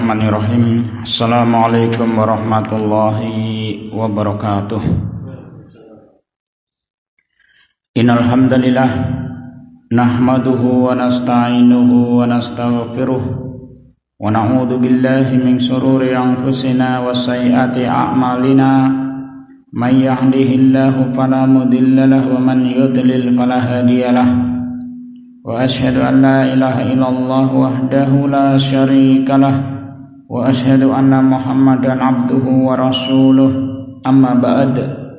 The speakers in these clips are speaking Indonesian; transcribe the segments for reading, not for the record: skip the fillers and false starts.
Bismillahirrahmanirrahim. Assalamualaikum warahmatullahi wabarakatuh. Innal hamdalillah nahmaduhu wa nasta'inuhu wa nastaghfiruh wa na'udzu billahi min shururi anfusina wa sayyiati a'malina. May yahdihillahu fala mudilla lahu wa man yudlil fala hadiyalah. Wa asyhadu an la ilaha illallah wahdahu la syarika lah wa asyhadu anna Muhammadan abduhu wa rasuluh. Amma ba'd.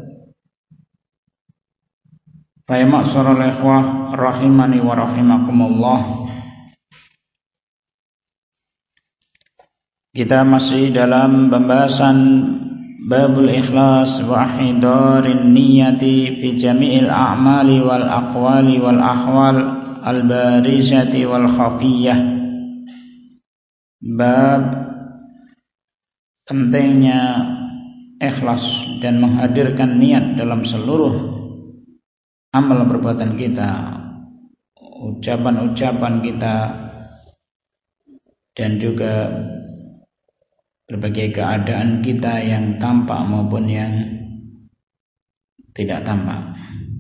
Fa ya ma'syaral ikhwah rahimani wa rahimakumullah. Kita masih dalam pembahasan babul ikhlas wa ihdarin niyati fi jami'il a'mali wal aqwali wal ahwal al-barizati wal khafiyah. Bab pentingnya ikhlas dan menghadirkan niat dalam seluruh amal perbuatan kita, ucapan-ucapan kita, dan juga berbagai keadaan kita yang tampak maupun yang tidak tampak,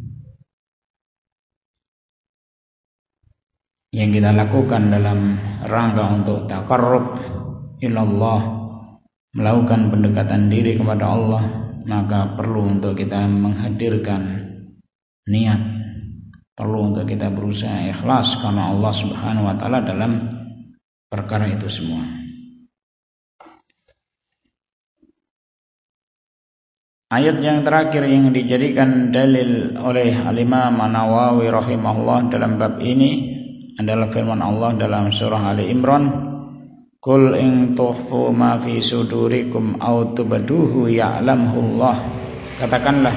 yang kita lakukan dalam rangka untuk taqarrub ilallah, melakukan pendekatan diri kepada Allah, maka perlu untuk kita menghadirkan niat, perlu untuk kita berusaha ikhlas karena Allah Subhanahu wa taala dalam perkara itu semua. Ayat yang terakhir yang dijadikan dalil oleh Al-Imam An-Nawawi rahimahullah dalam bab ini adalah firman Allah dalam surah Ali Imran, "Qul in tukhfu ma fi sudurikum aw tubduhu ya'lamullah." Katakanlah,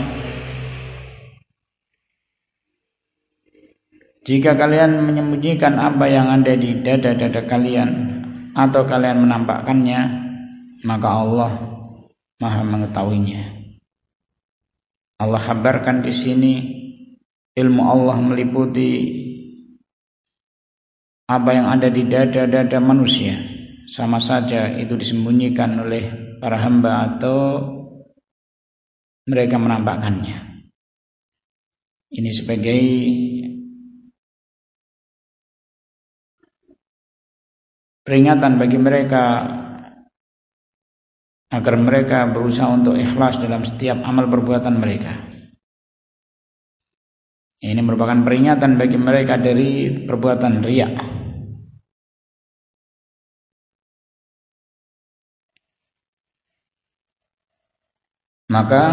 jika kalian menyembunyikan apa yang ada di dada-dada kalian atau kalian menampakkannya, maka Allah Maha mengetahuinya. Allah kabarkan di sini ilmu Allah meliputi apa yang ada di dada-dada manusia, sama saja itu disembunyikan oleh para hamba atau mereka menampakkannya. Ini sebagai peringatan bagi mereka agar mereka berusaha untuk ikhlas dalam setiap amal perbuatan mereka. Ini merupakan peringatan bagi mereka dari perbuatan riya. Maka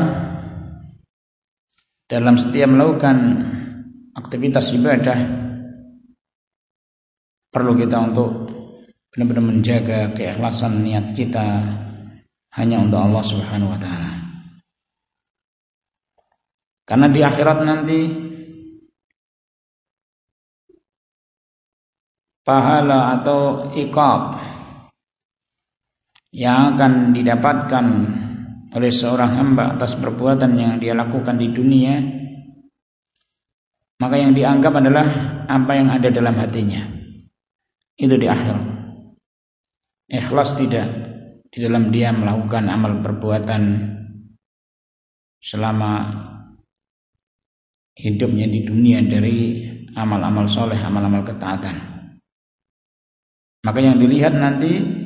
dalam setiap melakukan aktivitas ibadah perlu kita untuk benar-benar menjaga keikhlasan niat kita hanya untuk Allah Subhanahu wa taala. Karena di akhirat nanti pahala atau iqab yang akan didapatkan oleh seorang hamba atas perbuatan yang dia lakukan di dunia, maka yang dianggap adalah apa yang ada dalam hatinya. Itu di akhirat. Ikhlas tidak di dalam dia melakukan amal perbuatan selama hidupnya di dunia dari amal-amal soleh, amal-amal ketaatan. Maka yang dilihat nanti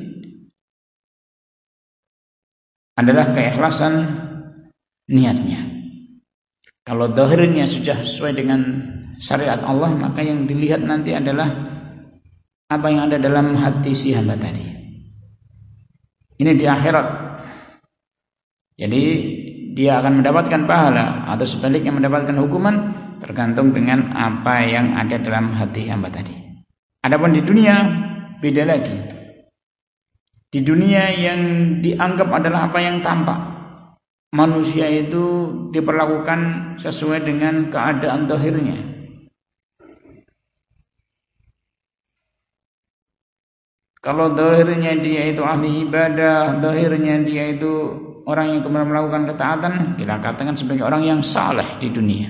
adalah keikhlasan niatnya. Kalau zahirnya sudah sesuai dengan syariat Allah, maka yang dilihat nanti adalah apa yang ada dalam hati si hamba tadi. Ini di akhirat. Jadi dia akan mendapatkan pahala atau sebaliknya mendapatkan hukuman tergantung dengan apa yang ada dalam hati hamba tadi. Adapun di dunia beda lagi. Di dunia yang dianggap adalah apa yang tampak, manusia itu diperlakukan sesuai dengan keadaan zahirnya. Kalau zahirnya dia itu ahli ibadah, zahirnya dia itu orang yang kemudian melakukan ketaatan, kita katakan sebagai orang yang saleh di dunia.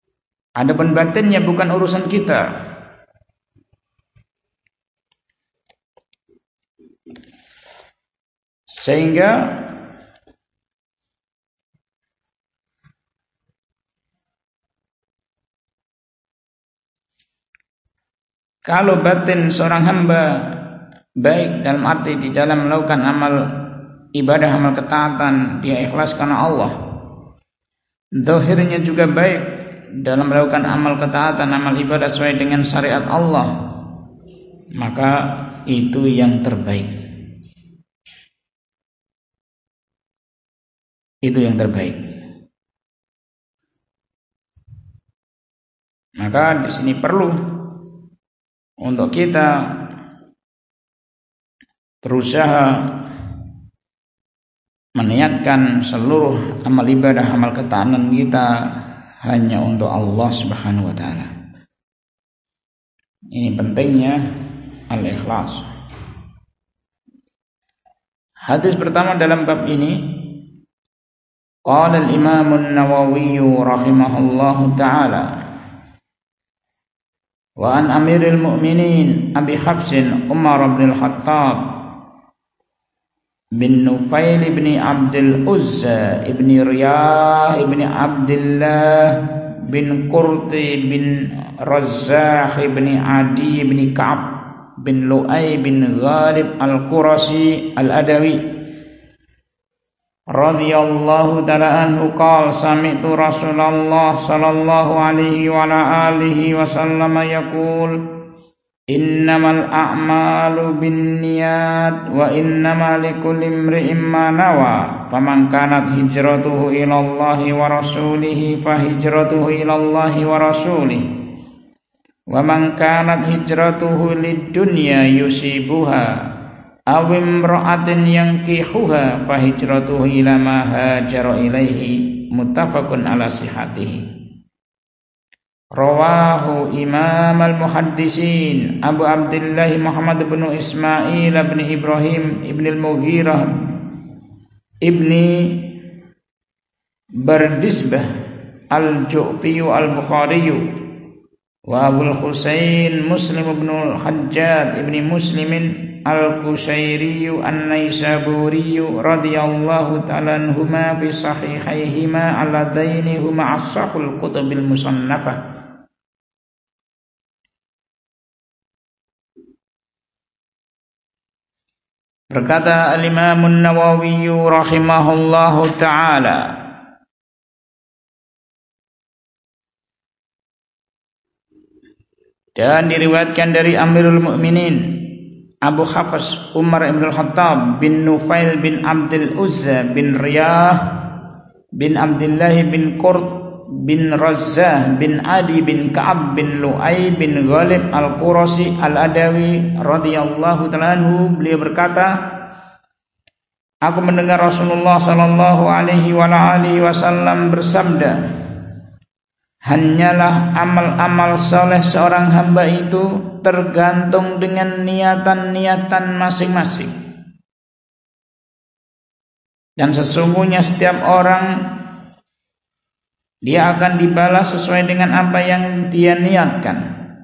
Adapun batinnya bukan urusan kita. Sehingga kalau batin seorang hamba baik dalam arti di dalam melakukan amal ibadah, amal ketaatan, dia ikhlas karena Allah. Zahirnya juga baik dalam melakukan amal ketaatan, amal ibadah sesuai dengan syariat Allah, maka itu yang terbaik. Itu yang terbaik. Maka di sini perlu untuk kita berusaha meniatkan seluruh amal ibadah, amal ketaatan kita hanya untuk Allah Subhanahu wa taala. Ini pentingnya al-ikhlas. Hadis pertama dalam bab ini, qala al-Imam an-Nawawi rahimahullahu taala, wa an Amiril Mu'minin Abi Hafsin Umar bin Al-Khattab bin Nufail bin Abdul Uzza bin Riyah bin Abdullah bin Qurti bin Razzah bin Adi bin Ka'ab bin Lu'ay bin Ghalib Al-Qurashi Al-Adawi radhiyallahu ta'ala anhu qala sami'tu Rasulullah sallallahu alaihi wa ala alihi wasallam yaqul innamal a'malu binniyat wa innamal likulli imri'in ma nawa faman kanat hijratuhu ila Allahi wa rasulihi fa hijratuhu ila Allahi wa rasulihi wa man kanat hijratuhu lid-dunya yusibuha aw imra'atin yankihuha fa hijratuhu ila ma hajara ilaihi muttafaqun ala sihhatihi. Rawahu Imam al-Muhaddisin Abu Abdullah Muhammad bin Ismail bin Ibrahim ibn al-Mughirah ibn Bardisbah al-Ju'fi al-Bukhari wa Abu al-Husain Muslim ibn al-Hajjaj ibn Muslimin Al-Qushairi An-Naisaburi radhiyallahu ta'ala anhuma fi sahihaihima alladaini huma ashahul kutubil musannafah. Berkata al-Imam an-Nawawi rahimahullahu ta'ala, dan diriwayatkan dari Amirul Mukminin Abu Hafs Umar ibn Al-Khattab bin Nufail bin Abdul Uzza bin Riyah bin Abdullah bin Qurt bin Razzah bin Adi bin Ka'ab bin Lu'ay bin Ghalib Al-Qurashi Al-Adawi radhiyallahu ta'ala anhu, beliau berkata, aku mendengar Rasulullah sallallahu alaihi wasallam bersabda, hanyalah amal-amal saleh seorang hamba itu tergantung dengan niatan-niatan masing-masing. Dan sesungguhnya setiap orang dia akan dibalas sesuai dengan apa yang dia niatkan.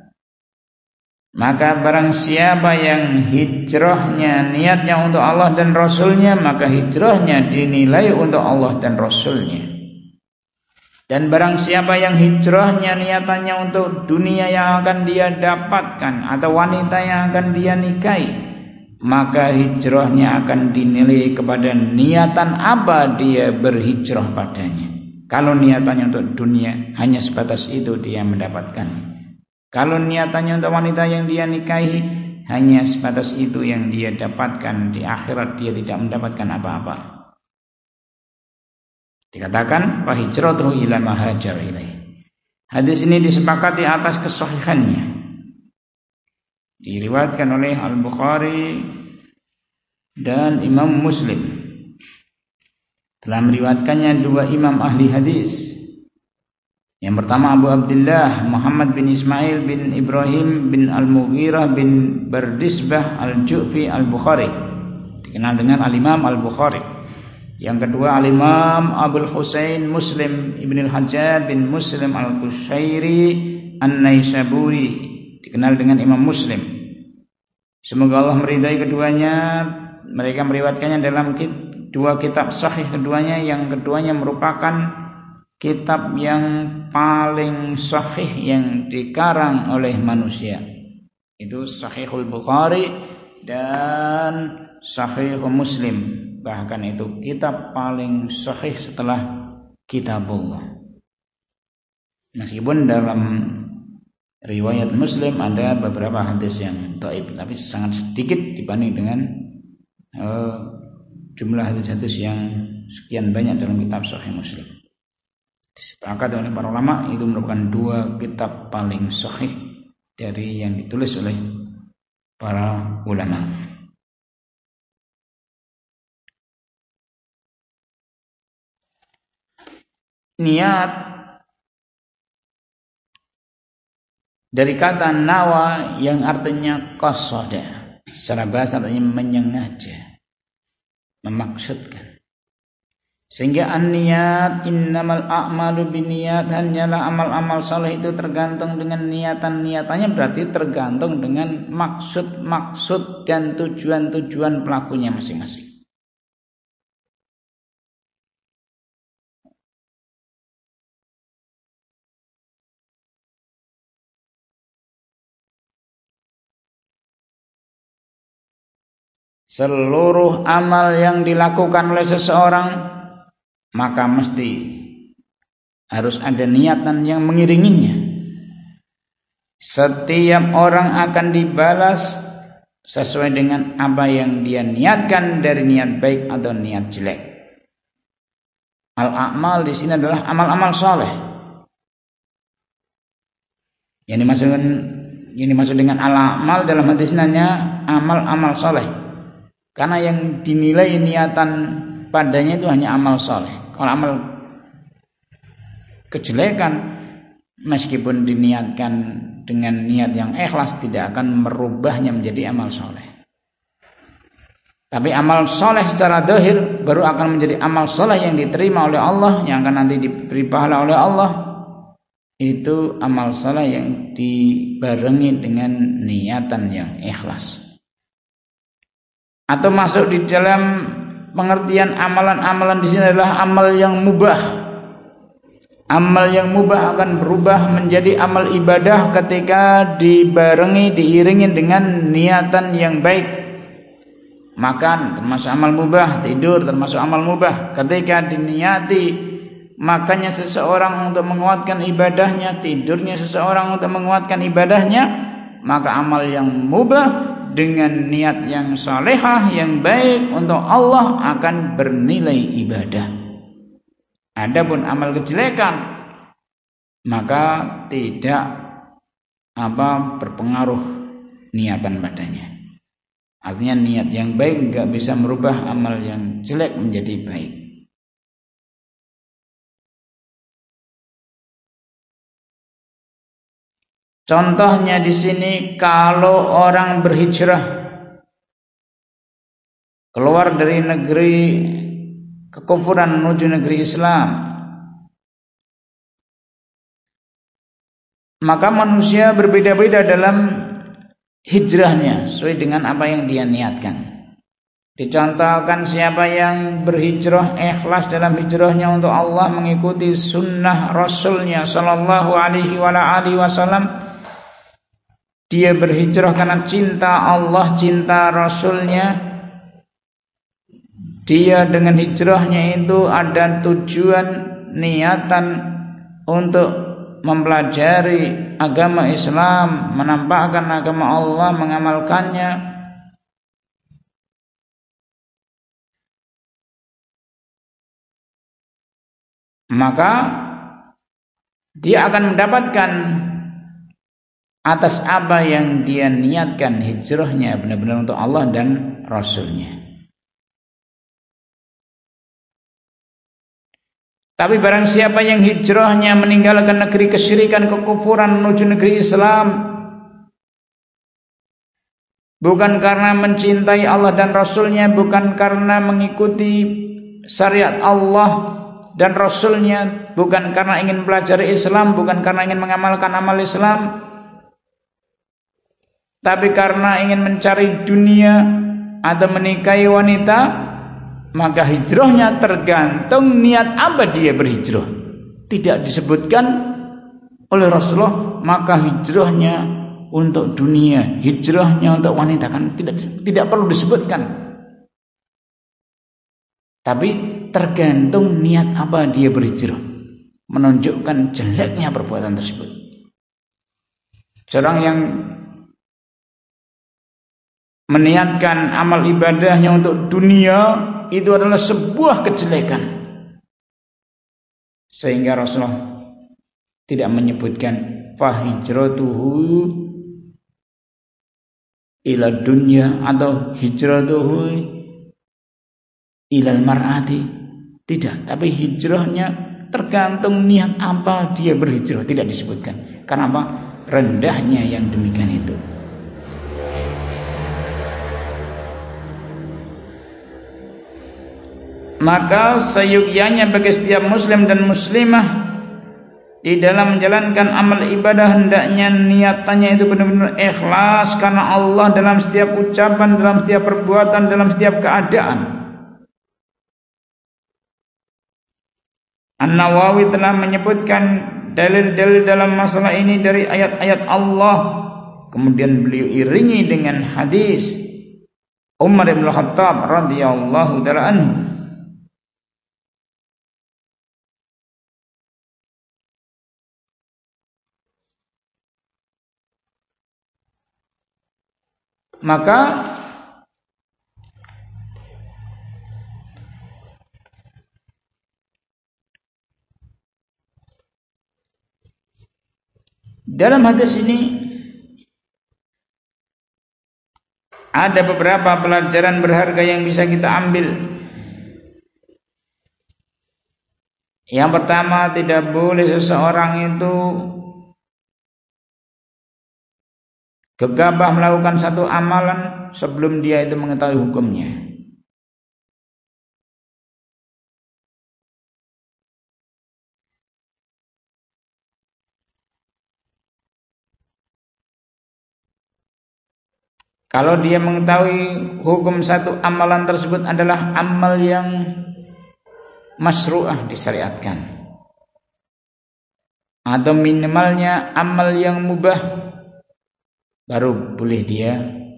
Maka barang siapa yang hijrahnya niatnya untuk Allah dan Rasulnya, maka hijrahnya dinilai untuk Allah dan Rasulnya. Dan barang siapa yang hijrahnya niatannya untuk dunia yang akan dia dapatkan atau wanita yang akan dia nikahi, maka hijrahnya akan dinilai kepada niatan apa dia berhijrah padanya. Kalau niatannya untuk dunia, hanya sebatas itu dia mendapatkan. Kalau niatannya untuk wanita yang dia nikahi, hanya sebatas itu yang dia dapatkan. Di akhirat dia tidak mendapatkan apa-apa. Dikatakan wa hijratuhu ila ma hajar ilaih. Hadis ini disepakati atas kesahihannya. Diriwayatkan oleh Al-Bukhari dan Imam Muslim. Telah meriwayatkannya dua imam ahli hadis. Yang pertama Abu Abdullah Muhammad bin Ismail bin Ibrahim bin Al-Mughirah bin Bardisbah Al-Ju'fi Al-Bukhari, dikenal dengan Al-Imam Al-Bukhari. Yang kedua Al-Imam Abul Husain Muslim ibn al-Hajjaj bin Muslim Al-Qushairi An-Naisaburi, dikenal dengan Imam Muslim. Semoga Allah meridai keduanya mereka meriwayatkannya dalam dua kitab sahih keduanya, yang keduanya merupakan kitab yang paling sahih yang dikarang oleh manusia. Itu Sahihul Bukhari dan Sahih Muslim. Bahkan itu kitab paling sahih setelah Kitabullah. Meskipun dalam riwayat Muslim ada beberapa hadis yang dhaif, tapi sangat sedikit dibanding dengan jumlah hadis-hadis yang sekian banyak dalam kitab Sahih Muslim. Disepakati oleh para ulama itu merupakan dua kitab paling sahih dari yang ditulis oleh para ulama. Niat dari kata nawa yang artinya qasada, secara bahasa artinya menyengaja, memaksudkan. Sehingga an-niyat innamal a'malu binniyat, hanyalah amal-amal saleh itu tergantung dengan niatan-niatannya, berarti tergantung dengan maksud-maksud dan tujuan-tujuan pelakunya masing-masing. Seluruh amal yang dilakukan oleh seseorang maka mesti harus ada niatan yang mengiringinya. Setiap orang akan dibalas sesuai dengan apa yang dia niatkan, dari niat baik atau niat jelek. Al-a'mal di sini adalah amal-amal saleh. Yang dimaksud dengan al-a'mal dalam hadis nanya amal-amal saleh. Karena yang dinilai niatan padanya itu hanya amal saleh. Kalau amal kejelekan, meskipun diniatkan dengan niat yang ikhlas, tidak akan merubahnya menjadi amal saleh. Tapi amal saleh secara zahir baru akan menjadi amal saleh yang diterima oleh Allah, yang akan nanti diberi pahala oleh Allah. Itu amal saleh yang dibarengi dengan niatan yang ikhlas. Atau masuk di dalam pengertian amalan-amalan di sini adalah amal yang mubah. Amal yang mubah akan berubah menjadi amal ibadah ketika diiringi dengan niatan yang baik. Makan termasuk amal mubah, tidur termasuk amal mubah. Ketika diniati makannya seseorang untuk menguatkan ibadahnya, tidurnya seseorang untuk menguatkan ibadahnya, maka amal yang mubah dengan niat yang salehah, yang baik untuk Allah akan bernilai ibadah. Adapun amal kejelekan maka tidak berpengaruh niatan padanya. Artinya niat yang baik enggak bisa merubah amal yang jelek menjadi baik. Contohnya di sini, kalau orang berhijrah keluar dari negeri kekufuran menuju negeri Islam, maka manusia berbeda-beda dalam hijrahnya sesuai dengan apa yang dia niatkan. Dicontohkan, siapa yang berhijrah ikhlas dalam hijrahnya untuk Allah, mengikuti sunnah Rasulnya Sallallahu Alaihi Wasallam, dia berhijrah karena cinta Allah, cinta Rasulnya. Dia dengan hijrahnya itu ada tujuan, niatan untuk mempelajari agama Islam, menampakkan agama Allah, mengamalkannya. Maka dia akan mendapatkan atas apa yang dia niatkan, hijrahnya benar-benar untuk Allah dan Rasulnya. Tapi barang siapa yang hijrahnya meninggalkan negeri kesyirikan, kekufuran menuju negeri Islam, bukan karena mencintai Allah dan Rasulnya, bukan karena mengikuti syariat Allah dan Rasulnya, bukan karena ingin pelajari Islam, bukan karena ingin mengamalkan amal Islam, tapi karena ingin mencari dunia atau menikahi wanita, maka hijrahnya tergantung niat apa dia berhijrah. Tidak disebutkan oleh Rasulullah maka hijrahnya untuk dunia, hijrahnya untuk wanita, kan tidak perlu disebutkan. Tapi tergantung niat apa dia berhijrah, menunjukkan jeleknya perbuatan tersebut. Seorang yang meniatkan amal ibadahnya untuk dunia itu adalah sebuah kejelekan, sehingga Rasulullah tidak menyebutkan fahijratuhu ila dunya atau hijratuhu ilal mar'ati, tidak, tapi hijrahnya tergantung niat apa dia berhijrah, tidak disebutkan. Karena apa? Rendahnya yang demikian itu. Maka seyogyanya bagi setiap muslim dan muslimah di dalam menjalankan amal ibadah, hendaknya niatannya itu benar-benar ikhlas karena Allah dalam setiap ucapan, dalam setiap perbuatan, dalam setiap keadaan. An-Nawawi telah menyebutkan dalil-dalil dalam masalah ini dari ayat-ayat Allah. Kemudian beliau iringi dengan hadis Umar bin Khattab radhiyallahu ta'ala anhu. Maka dalam hadis ini ada beberapa pelajaran berharga yang bisa kita ambil. Yang pertama, tidak boleh seseorang itu gegabah melakukan satu amalan sebelum dia itu mengetahui hukumnya. Kalau dia mengetahui hukum satu amalan tersebut adalah amal yang masyru'ah, disyariatkan, atau minimalnya amal yang mubah, baru boleh dia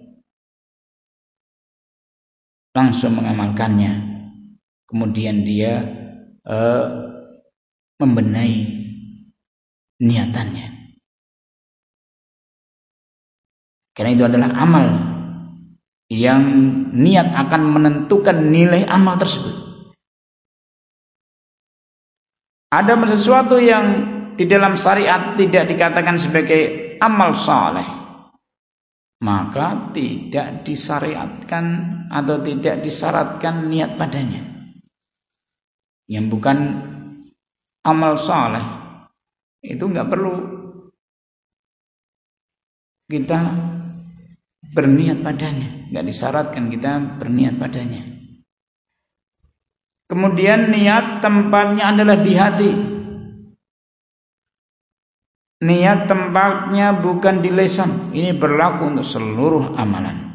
langsung mengamalkannya. Kemudian dia membenahi niatannya, karena itu adalah amal yang niat akan menentukan nilai amal tersebut. Ada sesuatu yang di dalam syariat tidak dikatakan sebagai amal saleh, maka tidak disyariatkan atau tidak disyaratkan niat padanya. Yang bukan amal saleh itu enggak perlu kita berniat padanya, enggak disyaratkan kita berniat padanya. Kemudian niat tempatnya adalah di hati. Niat tempatnya bukan di lisan. Ini berlaku untuk seluruh amalan.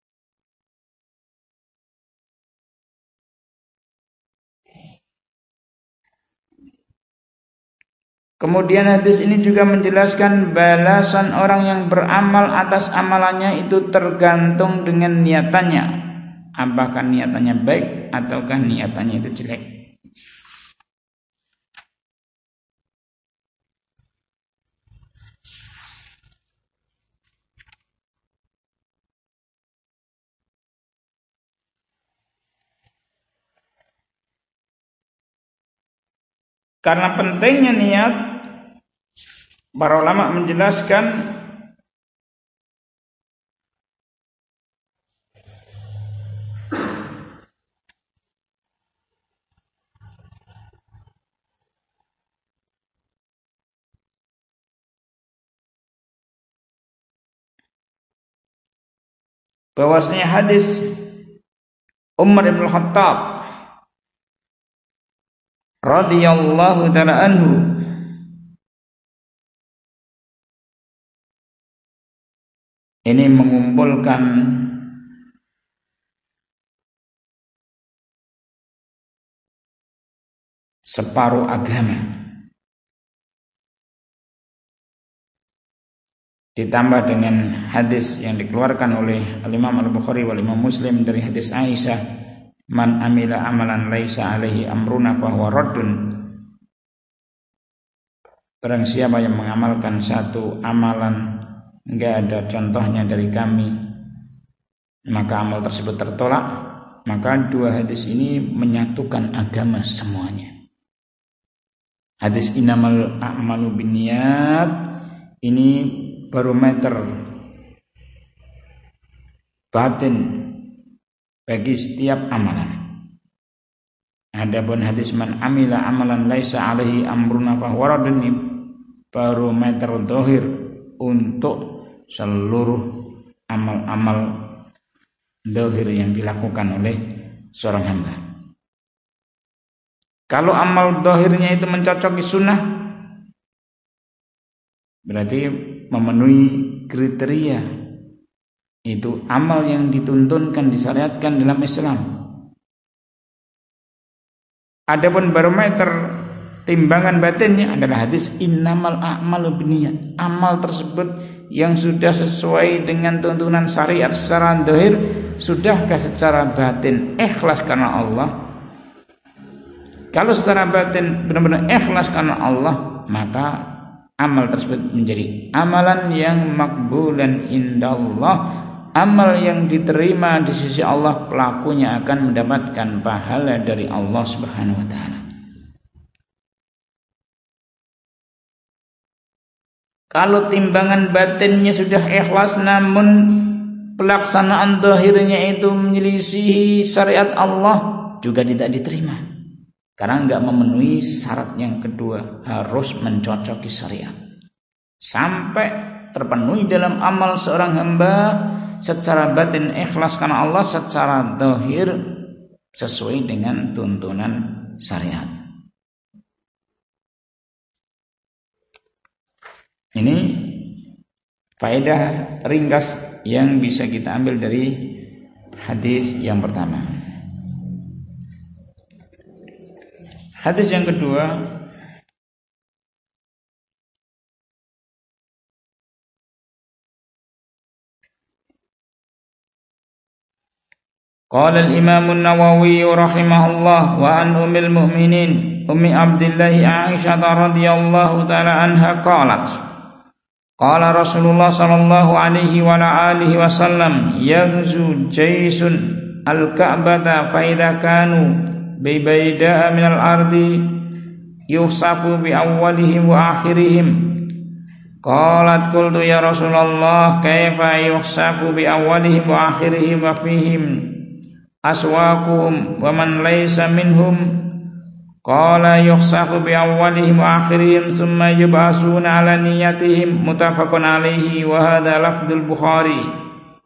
Kemudian hadis ini juga menjelaskan balasan orang yang beramal atas amalannya itu tergantung dengan niatannya. Apakah niatannya baik ataukah niatannya itu jelek. Karena pentingnya niat, para ulama menjelaskan bahwasanya hadis Umar bin Khattab radhiyallahu ta'ala anhu ini mengumpulkan separuh agama. Ditambah dengan hadis yang dikeluarkan oleh Imam Al-Bukhari wal Imam Muslim dari hadis Aisyah, man amila amalan laisa alaihi amruna fahuwa raddun. Barang siapa yang mengamalkan satu amalan enggak ada contohnya dari kami, maka amal tersebut tertolak. Maka dua hadis ini menyatukan agama semuanya. Hadis innamal a'malu binniyat ini barometer batin bagi setiap amalan. Adapun hadis man amila amalan laisa alaihi amruna fahuwa raddun, barometer zahir untuk seluruh amal-amal zahir yang dilakukan oleh seorang hamba. Kalau amal zahirnya itu mencocoki sunnah, berarti memenuhi kriteria, itu amal yang dituntunkan, disyariatkan dalam Islam. Adapun barometer timbangan batinnya adalah hadis innamal a'malu binniyat. Amal tersebut yang sudah sesuai dengan tuntunan syariat secara zahir, sudahkah secara batin ikhlas karena Allah? Kalau secara batin benar-benar ikhlas karena Allah, maka amal tersebut menjadi amalan yang makbulan indallah, amal yang diterima di sisi Allah. Pelakunya akan mendapatkan pahala dari Allah Subhanahu wa taala. Kalau timbangan batinnya sudah ikhlas namun pelaksanaan zahirnya itu menyelisihi syariat Allah, juga tidak diterima. Karena enggak memenuhi syarat yang kedua, harus mencocoki syariat. Sampai terpenuhi dalam amal seorang hamba secara batin ikhlas karena Allah, secara zahir sesuai dengan tuntunan syariat. Ini faedah ringkas yang bisa kita ambil dari hadis yang pertama. Hadis yang kedua, qala al-Imam an-Nawawi rahimahullah wa an ummil mu'minin ummi Abdillah Aisyah radhiyallahu taala anha qalat qala Rasulullah sallallahu alaihi wa alihi wasallam yaghzu jaysun al-Ka'bata fa idza kanu bi bayda'a minal ardi yusafu bi awwalihim wa akhirihim. Qalat qultu ya Rasulullah kaifa yusafu bi awwalihim wa akhirihim wa fihim aswaquhum wa man laysa minhum. Qala yusafu bi awwalihim wa akhirihim thumma yub'asuna ala niyatihim. Muttafaqun alaihi wa hadha lafdzul Bukhari.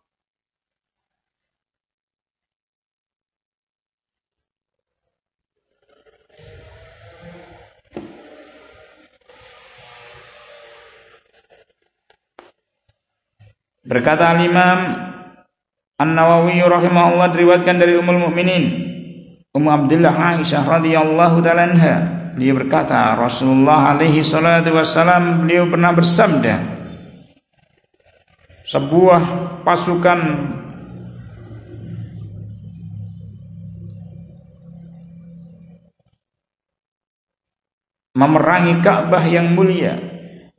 Berkata Imam An-Nawawi rahimahullah, diriwayatkan dari Ummul Mukminin Ummu Abdillah Aisyah radhiyallahu ta'ala anha, beliau berkata Rasulullah alaihi salatu wassalam, beliau pernah bersabda, sebuah pasukan memerangi Ka'bah yang mulia.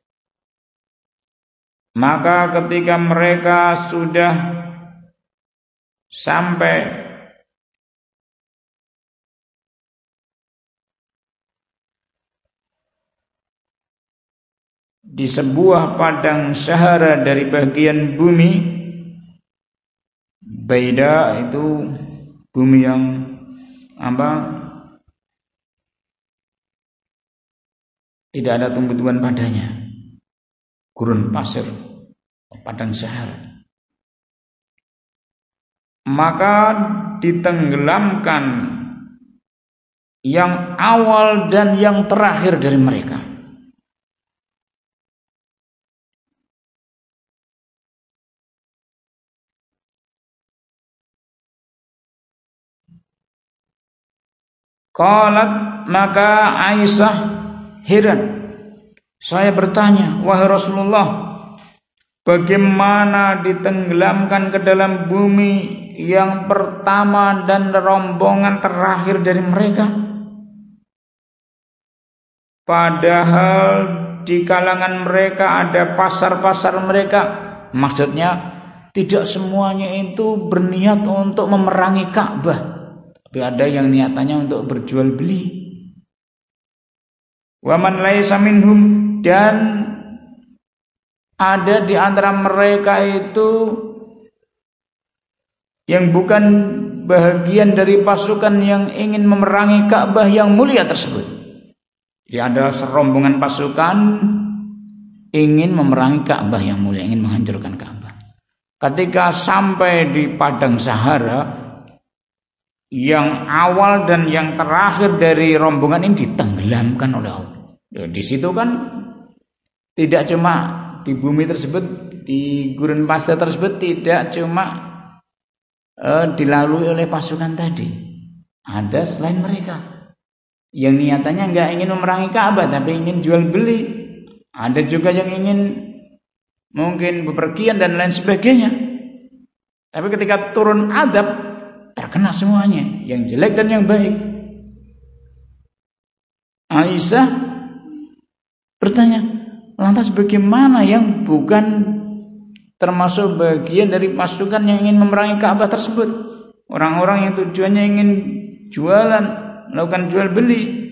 Maka ketika mereka sudah sampai di sebuah padang sahara dari bagian bumi, Baida itu bumi yang tidak ada tumbuh-tumbuhan padanya, gurun pasir, padang sahara. Maka ditenggelamkan yang awal dan yang terakhir dari mereka. Qalat, maka Aisyah heran. Saya bertanya, wahai Rasulullah, bagaimana ditenggelamkan ke dalam bumi yang pertama dan rombongan terakhir dari mereka? Padahal di kalangan mereka ada pasar-pasar mereka. Maksudnya tidak semuanya itu berniat untuk memerangi Ka'bah, tapi ada yang niatannya untuk berjual beli. Wa man laisa minhum, dan ada di antara mereka itu yang bukan bahagian dari pasukan yang ingin memerangi Ka'bah yang mulia tersebut. Jadi ada serombongan pasukan ingin memerangi Ka'bah yang mulia, ingin menghancurkan Ka'bah. Ketika sampai di padang Sahara, yang awal dan yang terakhir dari rombongan ini ditenggelamkan oleh Allah. Di situ kan tidak cuma di bumi tersebut, di gurun pasir tersebut tidak cuma dilalui oleh pasukan tadi. Ada selain mereka yang niatannya nggak ingin memerangi Ka'bah tapi ingin jual beli. Ada juga yang ingin mungkin bepergian dan lain sebagainya. Tapi ketika turun azab, terkena semuanya, yang jelek dan yang baik. Aisyah bertanya, lantas bagaimana yang bukan termasuk bagian dari pasukan yang ingin memerangi Ka'bah tersebut? Orang-orang yang tujuannya ingin jualan, melakukan jual beli.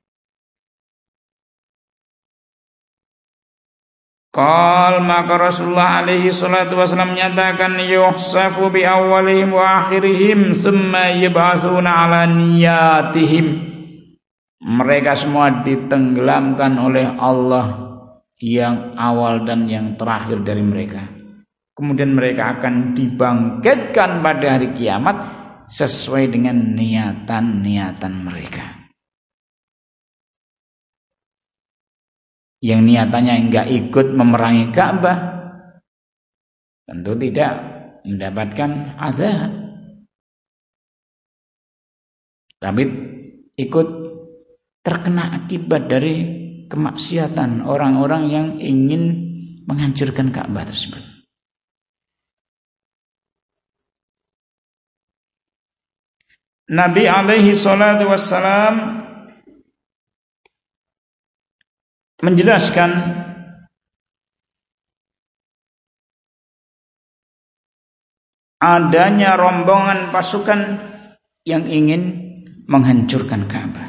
Qal, maka Rasulullah alaihi salatu wasallam menyatakan, yuhsafu bi awwalihim wa akhirihim thumma yub'atsuna ala niyatihim. Mereka semua ditenggelamkan oleh Allah, yang awal dan yang terakhir dari mereka. Kemudian mereka akan dibangkitkan pada hari kiamat sesuai dengan niatan-niatan mereka. Yang niatannya enggak ikut memerangi Ka'bah tentu tidak mendapatkan azab, tapi ikut terkena akibat dari kemaksiatan orang-orang yang ingin menghancurkan Ka'bah tersebut. Nabi alaihi salatu wassalam menjelaskan adanya rombongan pasukan yang ingin menghancurkan Ka'bah.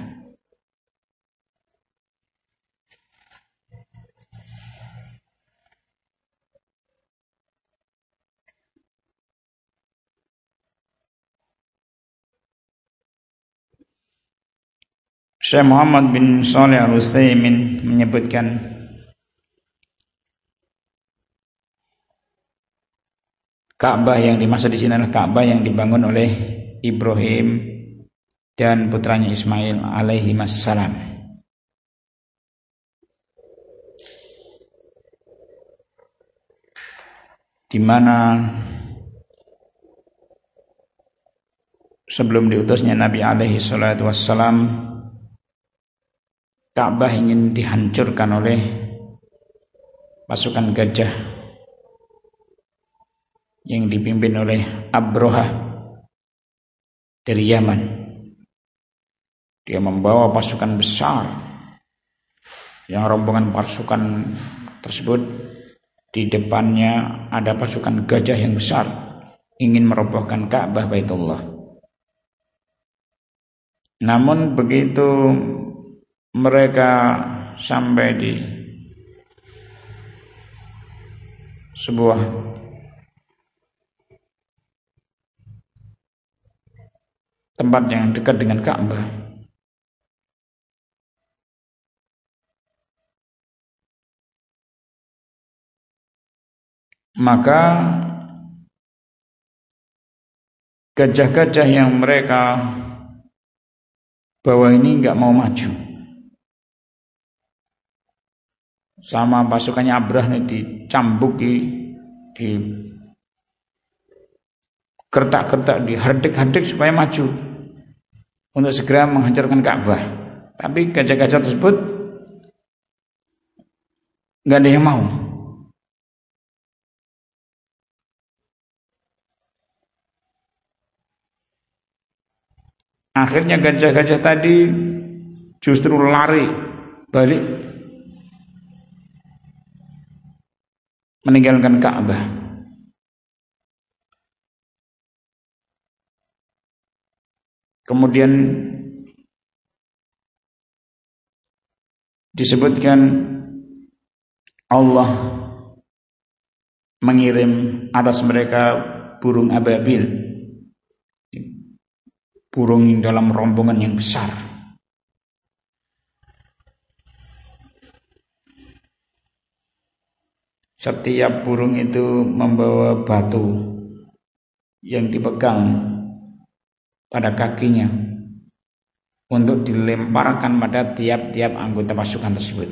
Syekh Muhammad bin Shalih Al-Utsaimin menyebutkan Ka'bah yang dimaksud di sini adalah Ka'bah yang dibangun oleh Ibrahim dan putranya Ismail alaihi wassalam. Di mana sebelum diutusnya Nabi alaihi salatu wassalam, Ka'bah ingin dihancurkan oleh pasukan gajah yang dipimpin oleh Abrahah dari Yaman. Dia membawa pasukan besar, yang rombongan pasukan tersebut di depannya ada pasukan gajah yang besar, ingin merobohkan Ka'bah Baitullah. Namun begitu mereka sampai di sebuah tempat yang dekat dengan Ka'bah, maka gajah-gajah yang mereka bawa ini enggak mau maju. Sama pasukannya Abrah ini dicambuki, di gertak-gertak, diherdik-herdik supaya maju. untuk segera menghancurkan Ka'bah. Tapi gajah-gajah tersebut nggak ada yang mau. Akhirnya gajah-gajah tadi justru lari balik meninggalkan Ka'bah. Kemudian disebutkan Allah mengirim atas mereka burung ababil, burung yang dalam rombongan yang besar. Setiap burung itu membawa batu yang dipegang pada kakinya untuk dilemparkan pada tiap-tiap anggota pasukan tersebut.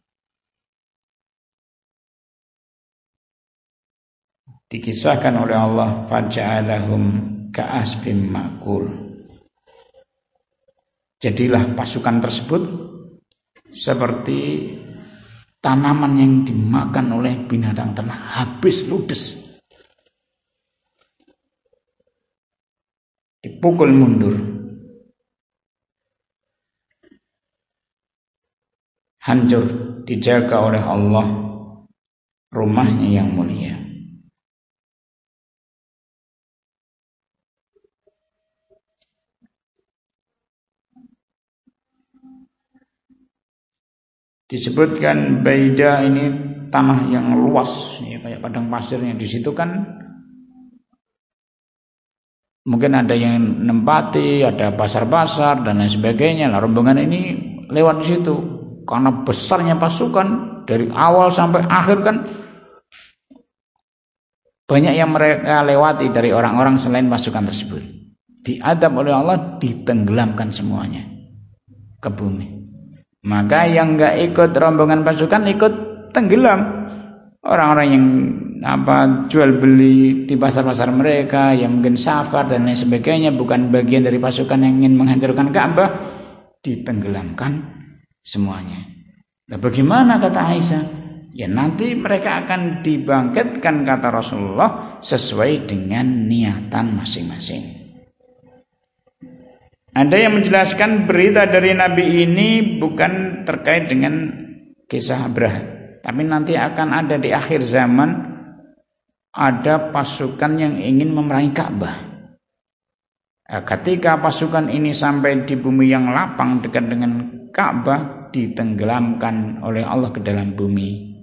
Dikisahkan oleh Allah, faja'alahum ka'asfim ma'kul. Jadilah pasukan tersebut seperti tanaman yang dimakan oleh binatang ternak, habis ludes, dipukul mundur, hancur, dijaga oleh Allah rumahnya yang mulia. Disebutkan Baida ini tanah yang luas, ya, kayak padang pasirnya. Di situ kan mungkin ada yang nempati, ada pasar-pasar dan lain sebagainya. Nah, rombongan ini lewat di situ karena besarnya pasukan dari awal sampai akhir kan banyak yang mereka lewati dari orang-orang selain pasukan tersebut. Diadab oleh Allah, ditenggelamkan semuanya ke bumi. Maka yang enggak ikut rombongan pasukan ikut tenggelam. Orang-orang yang jual beli di pasar-pasar mereka, yang mungkin safar dan lain sebagainya, bukan bagian dari pasukan yang ingin menghancurkan Ka'bah, ditenggelamkan semuanya. Nah, bagaimana kata Aisyah? Ya nanti mereka akan dibangkitkan kata Rasulullah sesuai dengan niatan masing-masing. Ada yang menjelaskan berita dari Nabi ini bukan terkait dengan kisah Abraha, tapi nanti akan ada di akhir zaman ada pasukan yang ingin memerangi Ka'bah. Ketika pasukan ini sampai di bumi yang lapang dekat dengan Ka'bah, ditenggelamkan oleh Allah ke dalam bumi.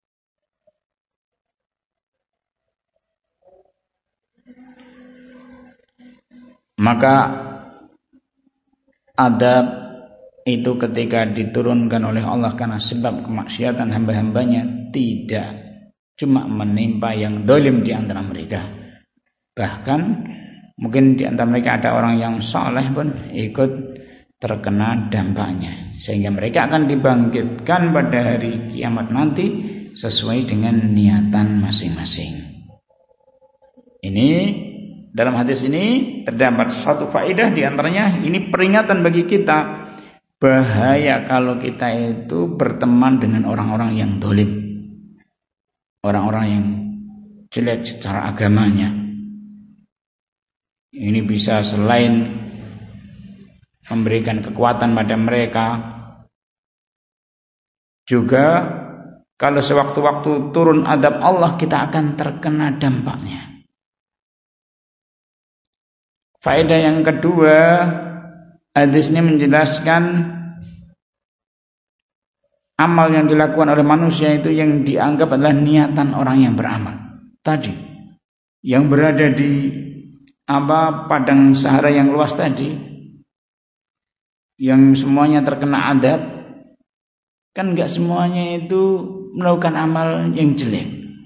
Maka adab itu ketika diturunkan oleh Allah karena sebab kemaksiatan hamba-hambanya tidak cuma menimpa yang zalim di antara mereka, bahkan mungkin di antara mereka ada orang yang saleh pun ikut terkena dampaknya, sehingga mereka akan dibangkitkan pada hari kiamat nanti sesuai dengan niatan masing-masing. Ini dalam hadis ini terdapat satu faedah, di antaranya ini peringatan bagi kita bahaya kalau kita itu berteman dengan orang-orang yang zalim, orang-orang yang jelek secara agamanya. Ini bisa selain memberikan kekuatan pada mereka, juga kalau sewaktu-waktu turun adab Allah kita akan terkena dampaknya. Faedah yang kedua, hadis ini menjelaskan amal yang dilakukan oleh manusia itu yang dianggap adalah niatan orang yang beramal. Tadi yang berada di padang Sahara yang luas tadi, yang semuanya terkena adab, kan enggak semuanya itu melakukan amal yang jelek.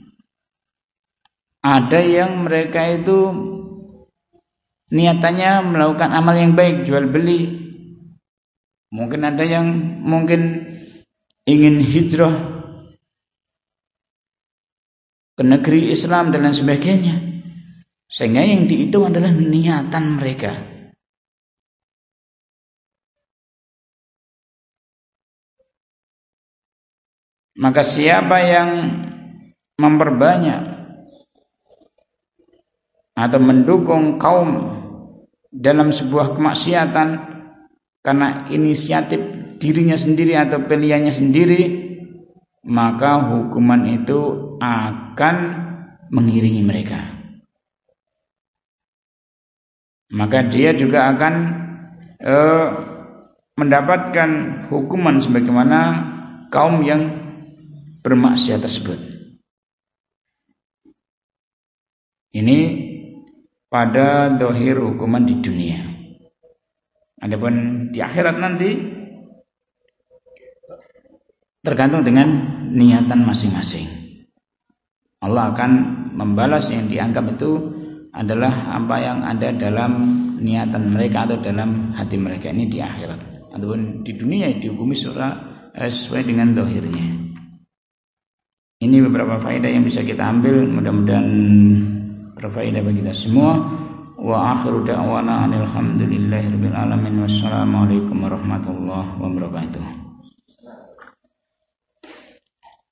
Ada yang mereka itu niatannya melakukan amal yang baik, jual beli. Mungkin ada yang ingin hijrah ke negeri Islam dan lain sebagainya, sehingga yang dihitung adalah niatan mereka. Maka siapa yang memperbanyak atau mendukung kaum dalam sebuah kemaksiatan karena inisiatif dirinya sendiri atau pilihannya sendiri, maka hukuman itu akan mengiringi mereka. Maka dia juga akan mendapatkan hukuman sebagaimana kaum yang bermaksiat tersebut. Ini pada dohir hukuman di dunia. Adapun di akhirat nanti tergantung dengan niatan masing-masing. Allah akan membalas yang dianggap itu adalah apa yang ada dalam niatan mereka atau dalam hati mereka, ini di akhirat. Adapun di dunia dihukumi sesuai dengan dohirnya. Ini beberapa faedah yang bisa kita ambil, mudah-mudahan berfaedah bagi kita semua. Wa akhiru da'wana alhamdulillahirabbil alamin. Wassalamualaikum warahmatullahi wabarakatuh.